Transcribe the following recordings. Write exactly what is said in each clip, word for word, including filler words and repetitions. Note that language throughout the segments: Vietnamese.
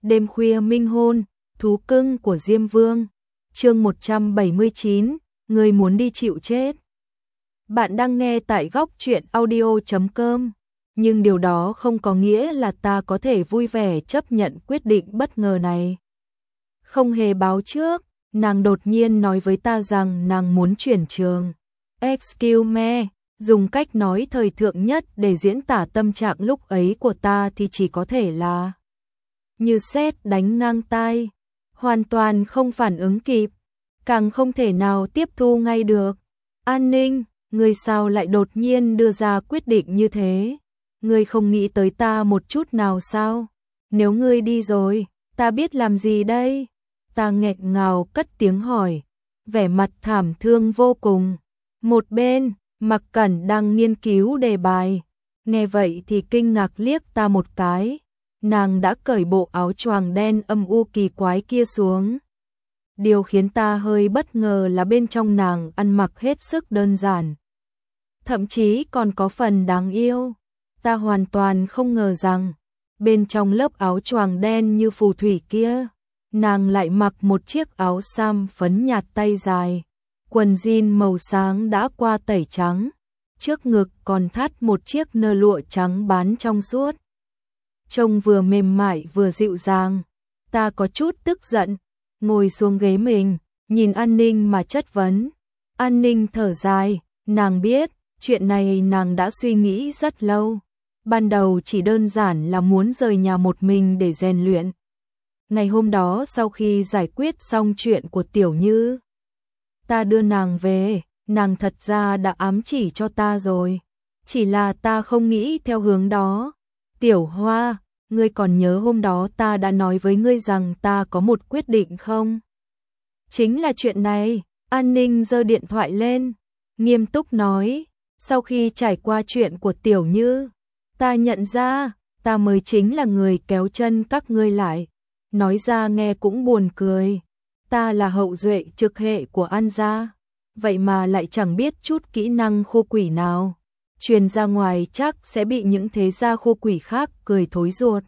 Đêm khuya minh hôn, thú cưng của Diêm Vương. Chương một trăm bảy mươi chín, người muốn đi chịu chết. Bạn đang nghe tại góc truyện audio chấm com, nhưng điều đó không có nghĩa là ta có thể vui vẻ chấp nhận quyết định bất ngờ này. Không hề báo trước, nàng đột nhiên nói với ta rằng nàng muốn chuyển trường. Excuse me, dùng cách nói thời thượng nhất để diễn tả tâm trạng lúc ấy của ta thì chỉ có thể là như sét đánh ngang tai, hoàn toàn không phản ứng kịp, càng không thể nào tiếp thu ngay được. An Ninh, ngươi sao lại đột nhiên đưa ra quyết định như thế? Ngươi không nghĩ tới ta một chút nào sao? Nếu ngươi đi rồi, ta biết làm gì đây? Ta nghẹn ngào cất tiếng hỏi, vẻ mặt thảm thương vô cùng. Một bên, Mặc Cẩn đang nghiên cứu đề bài, nghe vậy thì kinh ngạc liếc ta một cái. Nàng đã cởi bộ áo choàng đen âm u kỳ quái kia xuống. Điều khiến ta hơi bất ngờ là bên trong nàng ăn mặc hết sức đơn giản, thậm chí còn có phần đáng yêu. Ta hoàn toàn không ngờ rằng bên trong lớp áo choàng đen như phù thủy kia, nàng lại mặc một chiếc áo sam phấn nhạt tay dài, quần jean màu sáng đã qua tẩy trắng, trước ngực còn thắt một chiếc nơ lụa trắng bán trong suốt. Trông vừa mềm mại vừa dịu dàng. Ta có chút tức giận, ngồi xuống ghế mình, nhìn An Ninh mà chất vấn. An Ninh thở dài, nàng biết, chuyện này nàng đã suy nghĩ rất lâu. Ban đầu chỉ đơn giản là muốn rời nhà một mình để rèn luyện. Ngày hôm đó sau khi giải quyết xong chuyện của Tiểu Như, ta đưa nàng về, nàng thật ra đã ám chỉ cho ta rồi. Chỉ là ta không nghĩ theo hướng đó. Tiểu Hoa, ngươi còn nhớ hôm đó ta đã nói với ngươi rằng ta có một quyết định không? Chính là chuyện này. An Ninh giơ điện thoại lên, nghiêm túc nói, sau khi trải qua chuyện của Tiểu Như, ta nhận ra, ta mới chính là người kéo chân các ngươi lại. Nói ra nghe cũng buồn cười, ta là hậu duệ trực hệ của An gia, vậy mà lại chẳng biết chút kỹ năng khô quỷ nào. Truyền ra ngoài chắc sẽ bị những thế gia khô quỷ khác cười thối ruột.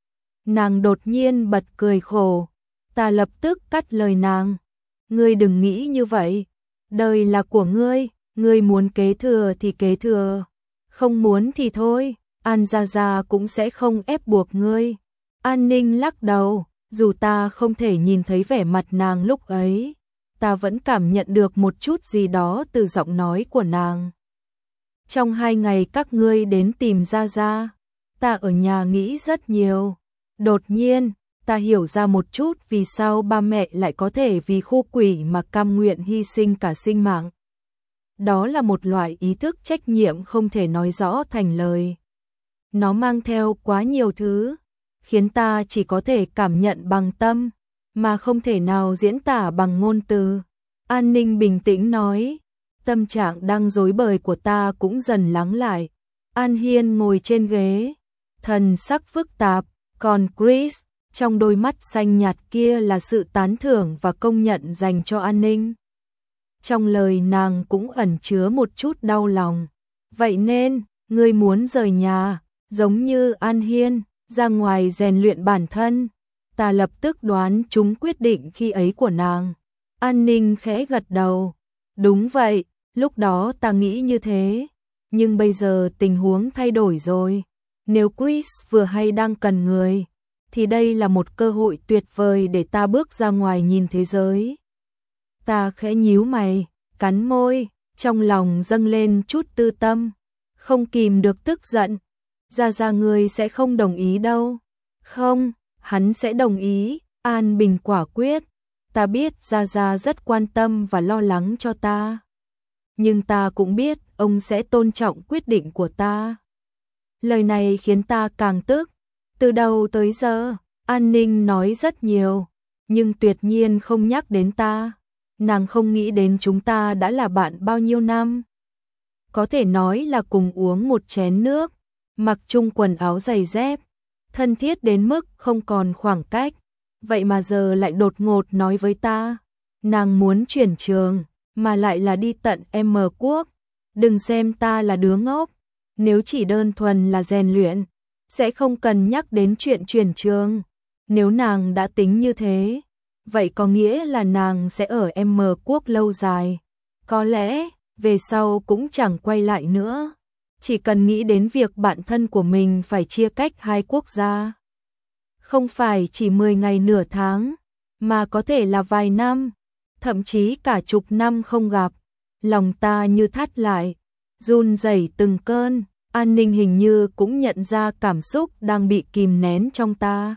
Nàng đột nhiên bật cười khổ. Ta lập tức cắt lời nàng. Ngươi đừng nghĩ như vậy. Đời là của ngươi, ngươi muốn kế thừa thì kế thừa, không muốn thì thôi, An gia gia cũng sẽ không ép buộc ngươi. An Ninh lắc đầu, dù ta không thể nhìn thấy vẻ mặt nàng lúc ấy, ta vẫn cảm nhận được một chút gì đó từ giọng nói của nàng. Trong hai ngày các ngươi đến tìm Gia Gia, ta ở nhà nghĩ rất nhiều. Đột nhiên, ta hiểu ra một chút vì sao ba mẹ lại có thể vì khu quỷ mà cam nguyện hy sinh cả sinh mạng. Đó là một loại ý thức trách nhiệm không thể nói rõ thành lời. Nó mang theo quá nhiều thứ, khiến ta chỉ có thể cảm nhận bằng tâm, mà không thể nào diễn tả bằng ngôn từ. An Ninh bình tĩnh nói. Tâm trạng đang rối bời của ta cũng dần lắng lại. An Hiên ngồi trên ghế, thần sắc phức tạp, còn Chris, trong đôi mắt xanh nhạt kia là sự tán thưởng và công nhận dành cho An Ninh. Trong lời nàng cũng ẩn chứa một chút đau lòng. Vậy nên, ngươi muốn rời nhà, giống như An Hiên, ra ngoài rèn luyện bản thân. Ta lập tức đoán trúng quyết định khi ấy của nàng. An Ninh khẽ gật đầu. Đúng vậy. Lúc đó ta nghĩ như thế, nhưng bây giờ tình huống thay đổi rồi. Nếu Chris vừa hay đang cần người, thì đây là một cơ hội tuyệt vời để ta bước ra ngoài nhìn thế giới. Ta khẽ nhíu mày, cắn môi, trong lòng dâng lên chút tư tâm, không kìm được tức giận. Gia Gia ngươi sẽ không đồng ý đâu. Không, hắn sẽ đồng ý. An Bình quả quyết. Ta biết Gia Gia rất quan tâm và lo lắng cho ta, nhưng ta cũng biết ông sẽ tôn trọng quyết định của ta. Lời này khiến ta càng tức. Từ đầu tới giờ, An Ninh nói rất nhiều, nhưng tuyệt nhiên không nhắc đến ta. Nàng không nghĩ đến chúng ta đã là bạn bao nhiêu năm. Có thể nói là cùng uống một chén nước, mặc chung quần áo giày dép, thân thiết đến mức không còn khoảng cách. Vậy mà giờ lại đột ngột nói với ta, nàng muốn chuyển trường, mà lại là đi tận M quốc. Đừng xem ta là đứa ngốc, nếu chỉ đơn thuần là rèn luyện, sẽ không cần nhắc đến chuyện chuyển trường. Nếu nàng đã tính như thế, vậy có nghĩa là nàng sẽ ở M quốc lâu dài. Có lẽ, về sau cũng chẳng quay lại nữa. Chỉ cần nghĩ đến việc bạn thân của mình phải chia cách hai quốc gia. Không phải chỉ mười ngày nửa tháng, mà có thể là vài năm, thậm chí cả chục năm không gặp. Lòng ta như thắt lại, run rẩy từng cơn. An Ninh hình như cũng nhận ra cảm xúc đang bị kìm nén trong ta.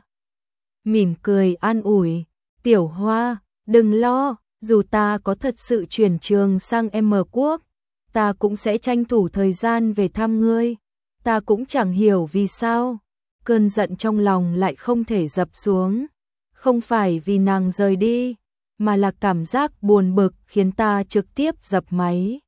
Mỉm cười an ủi, Tiểu Hoa, đừng lo, dù ta có thật sự chuyển trường sang M quốc, ta cũng sẽ tranh thủ thời gian về thăm ngươi. Ta cũng chẳng hiểu vì sao, cơn giận trong lòng lại không thể dập xuống. Không phải vì nàng rời đi, mà là cảm giác buồn bực khiến ta trực tiếp dập máy.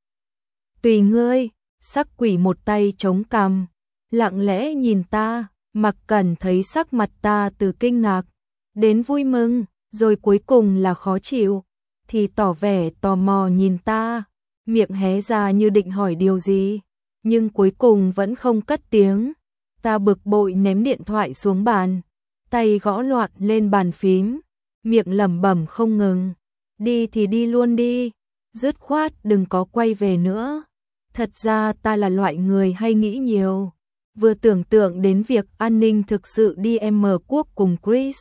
Tùy ngươi. Sắc quỷ một tay chống cằm, lặng lẽ nhìn ta. Mặc Cẩn thấy sắc mặt ta từ kinh ngạc đến vui mừng, rồi cuối cùng là khó chịu, thì tỏ vẻ tò mò nhìn ta, miệng hé ra như định hỏi điều gì, nhưng cuối cùng vẫn không cất tiếng. Ta bực bội ném điện thoại xuống bàn, tay gõ loạn lên bàn phím, miệng lẩm bẩm không ngừng. Đi thì đi luôn đi, dứt khoát đừng có quay về nữa. Thật ra ta là loại người hay nghĩ nhiều, vừa tưởng tượng đến việc An Ninh thực sự đi M quốc cùng Chris.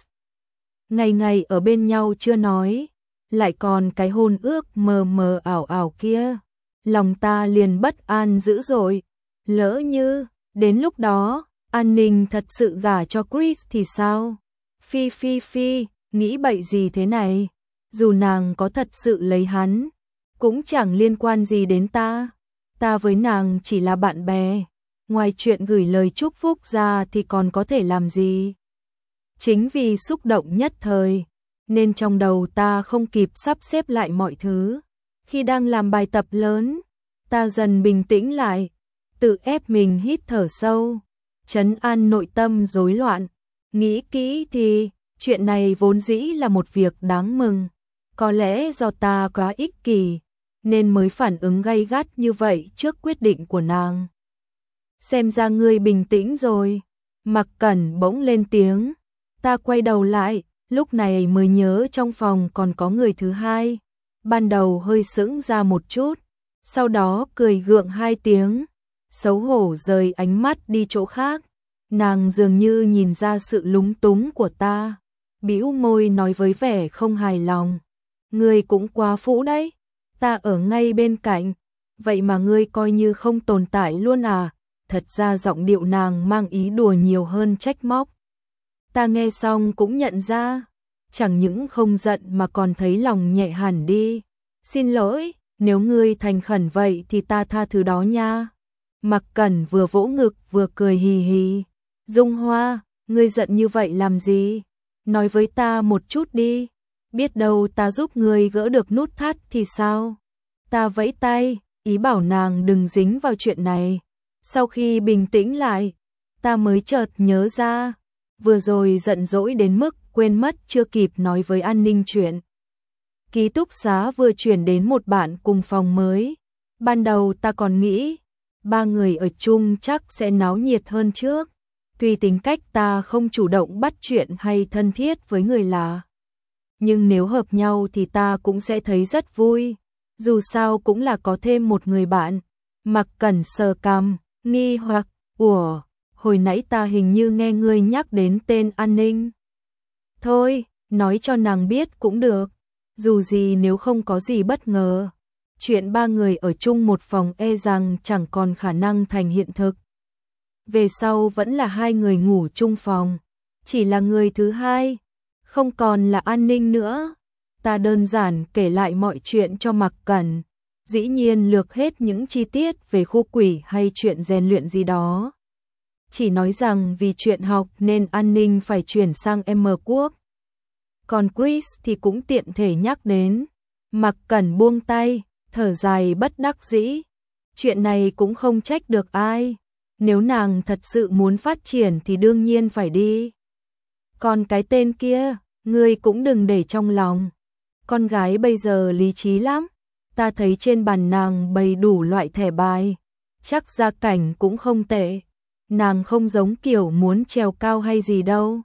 Ngày ngày ở bên nhau chưa nói, lại còn cái hôn ước mờ mờ ảo ảo kia. Lòng ta liền bất an dữ dội, lỡ như, đến lúc đó, An Ninh thật sự gả cho Chris thì sao? Phi phi phi, nghĩ bậy gì thế này? Dù nàng có thật sự lấy hắn, cũng chẳng liên quan gì đến ta. Ta với nàng chỉ là bạn bè, ngoài chuyện gửi lời chúc phúc ra thì còn có thể làm gì. Chính vì xúc động nhất thời, nên trong đầu ta không kịp sắp xếp lại mọi thứ. Khi đang làm bài tập lớn, ta dần bình tĩnh lại, tự ép mình hít thở sâu, trấn an nội tâm rối loạn. Nghĩ kỹ thì, chuyện này vốn dĩ là một việc đáng mừng. Có lẽ do ta quá ích kỷ, nên mới phản ứng gay gắt như vậy trước quyết định của nàng. Xem ra ngươi bình tĩnh rồi. Mặc Cẩn bỗng lên tiếng. Ta quay đầu lại, lúc này mới nhớ trong phòng còn có người thứ hai. Ban đầu hơi sững ra một chút, sau đó cười gượng hai tiếng, xấu hổ rời ánh mắt đi chỗ khác. Nàng dường như nhìn ra sự lúng túng của ta, bĩu môi nói với vẻ không hài lòng. Ngươi cũng quá phũ đấy. Ta ở ngay bên cạnh, vậy mà ngươi coi như không tồn tại luôn à? Thật ra giọng điệu nàng mang ý đùa nhiều hơn trách móc. Ta nghe xong cũng nhận ra, chẳng những không giận mà còn thấy lòng nhẹ hẳn đi. Xin lỗi, nếu ngươi thành khẩn vậy thì ta tha thứ đó nha. Mặc Cẩn vừa vỗ ngực vừa cười hì hì. Dung Hoa, ngươi giận như vậy làm gì? Nói với ta một chút đi. Biết đâu ta giúp ngươi gỡ được nút thắt thì sao? Ta vẫy tay, ý bảo nàng đừng dính vào chuyện này. Sau khi bình tĩnh lại, ta mới chợt nhớ ra, vừa rồi giận dỗi đến mức quên mất chưa kịp nói với An Ninh chuyện. Ký túc xá vừa chuyển đến một bạn cùng phòng mới. Ban đầu ta còn nghĩ, ba người ở chung chắc sẽ náo nhiệt hơn trước. Tuy tính cách ta không chủ động bắt chuyện hay thân thiết với người lạ, nhưng nếu hợp nhau thì ta cũng sẽ thấy rất vui. Dù sao cũng là có thêm một người bạn. Mặc Cẩn sờ cằm, nghi hoặc, ủa, hồi nãy ta hình như nghe ngươi nhắc đến tên An Ninh. Thôi, nói cho nàng biết cũng được. Dù gì nếu không có gì bất ngờ, chuyện ba người ở chung một phòng e rằng chẳng còn khả năng thành hiện thực. Về sau vẫn là hai người ngủ chung phòng, chỉ là người thứ hai, không còn là An Ninh nữa. Ta đơn giản kể lại mọi chuyện cho Mặc Cẩn, dĩ nhiên lược hết những chi tiết về khu quỷ hay chuyện rèn luyện gì đó. Chỉ nói rằng vì chuyện học nên An Ninh phải chuyển sang M quốc. Còn Chris thì cũng tiện thể nhắc đến. Mặc Cẩn buông tay, thở dài bất đắc dĩ. Chuyện này cũng không trách được ai. Nếu nàng thật sự muốn phát triển thì đương nhiên phải đi. Còn cái tên kia, ngươi cũng đừng để trong lòng. Con gái bây giờ lý trí lắm. Ta thấy trên bàn nàng bày đủ loại thẻ bài. Chắc gia cảnh cũng không tệ. Nàng không giống kiểu muốn trèo cao hay gì đâu.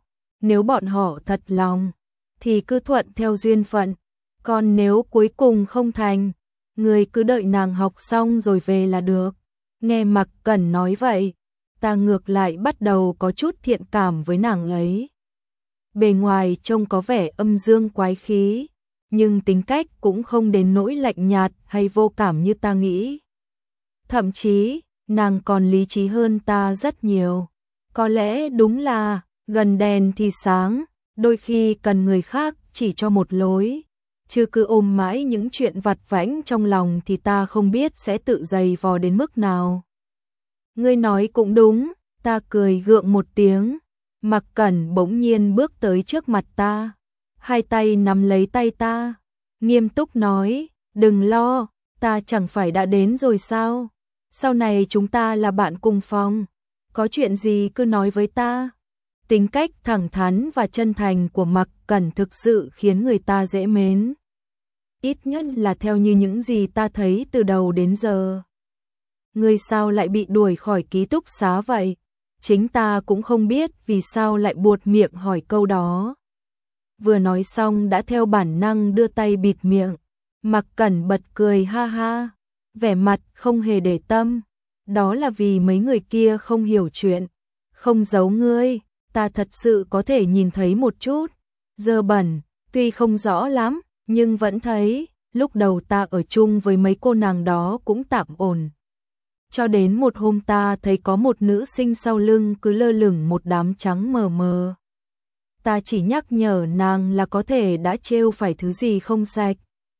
nếu bọn họ thật lòng, thì cứ thuận theo duyên phận, còn nếu cuối cùng không thành, người cứ đợi nàng học xong rồi về là được. Nghe Mạc Cẩn nói vậy, ta ngược lại bắt đầu có chút thiện cảm với nàng ấy. Bề ngoài trông có vẻ âm dương quái khí, nhưng tính cách cũng không đến nỗi lạnh nhạt hay vô cảm như ta nghĩ. Thậm chí, nàng còn lý trí hơn ta rất nhiều. Có lẽ đúng là, gần đèn thì sáng, đôi khi cần người khác chỉ cho một lối. Chứ cứ ôm mãi những chuyện vặt vãnh trong lòng thì ta không biết sẽ tự dày vò đến mức nào. Ngươi nói cũng đúng, ta cười gượng một tiếng. Mạc Cẩn bỗng nhiên bước tới trước mặt ta, hai tay nắm lấy tay ta, nghiêm túc nói, đừng lo, ta chẳng phải đã đến rồi sao? Sau này chúng ta là bạn cùng phòng, có chuyện gì cứ nói với ta. Tính cách thẳng thắn và chân thành của Mạc Cẩn thực sự khiến người ta dễ mến. Ít nhất là theo như những gì ta thấy từ đầu đến giờ. Ngươi sao lại bị đuổi khỏi ký túc xá vậy? Chính ta cũng không biết vì sao lại buột miệng hỏi câu đó. Vừa nói xong đã theo bản năng đưa tay bịt miệng. Mạc Cẩn bật cười ha ha, vẻ mặt không hề để tâm. Đó là vì mấy người kia không hiểu chuyện. Không giấu ngươi, ta thật sự có thể nhìn thấy một chút. Dơ bẩn, tuy không rõ lắm, nhưng vẫn thấy. Lúc đầu ta ở chung với mấy cô nàng đó cũng tạm ổn. Cho đến một hôm ta thấy có một nữ sinh sau lưng cứ lơ lửng một đám trắng mờ mờ. Ta chỉ nhắc nhở nàng là có thể đã trêu phải thứ gì không sạch.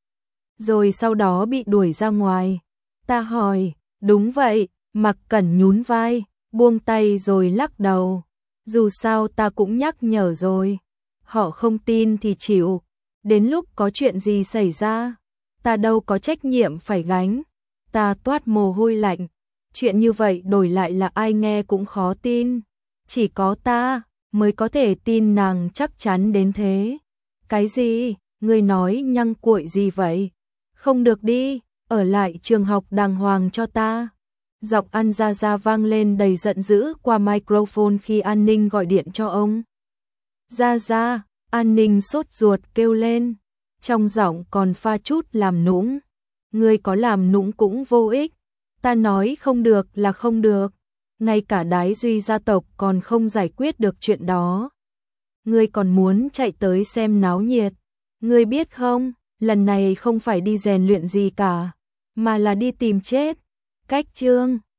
Rồi sau đó bị đuổi ra ngoài. Ta hỏi, đúng vậy, Mạc Cẩn nhún vai, buông tay rồi lắc đầu. Dù sao ta cũng nhắc nhở rồi. Họ không tin thì chịu. Đến lúc có chuyện gì xảy ra, ta đâu có trách nhiệm phải gánh. Ta toát mồ hôi lạnh. Chuyện như vậy đổi lại là ai nghe cũng khó tin. Chỉ có ta mới có thể tin nàng chắc chắn đến thế. Cái gì? Ngươi nói nhăng cuội gì vậy? Không được đi, ở lại trường học đàng hoàng cho ta. Giọng An Gia Gia vang lên đầy giận dữ qua microphone khi An Ninh gọi điện cho ông. Gia Gia, An Ninh sốt ruột kêu lên, trong giọng còn pha chút làm nũng. Ngươi có làm nũng cũng vô ích. Ta nói không được là không được. Ngay cả Đái Duy gia tộc còn không giải quyết được chuyện đó. Ngươi còn muốn chạy tới xem náo nhiệt. Ngươi biết không, lần này không phải đi rèn luyện gì cả, mà là đi tìm chết. Cách chương